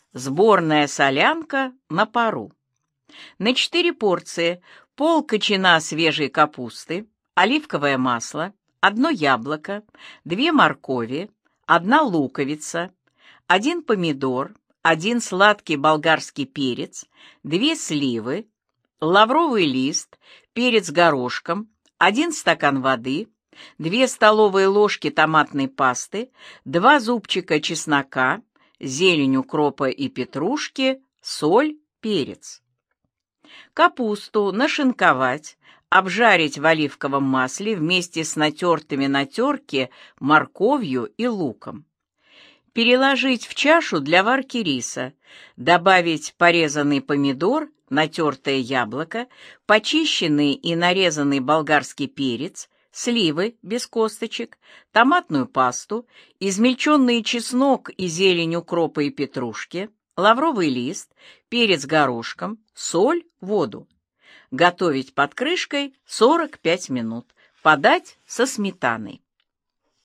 Сборная солянка на пару. На 4 порции пол-кочана свежей капусты, оливковое масло, 1 яблоко, 2 моркови, 1 луковица, 1 помидор, 1 сладкий болгарский перец, 2 сливы, лавровый лист, перец горошком, 1 стакан воды, 2 столовые ложки томатной пасты, 2 зубчика чеснока, зелень укропа и петрушки, соль, перец. Капусту нашинковать, обжарить в оливковом масле вместе с натертыми на терке морковью и луком. Переложить в чашу для варки риса, добавить порезанный помидор, натертое яблоко, почищенный и нарезанный болгарский перец, сливы без косточек, томатную пасту, измельченный чеснок и зелень укропа и петрушки, лавровый лист, перец горошком, соль, воду. Готовить под крышкой 45 минут. Подать со сметаной.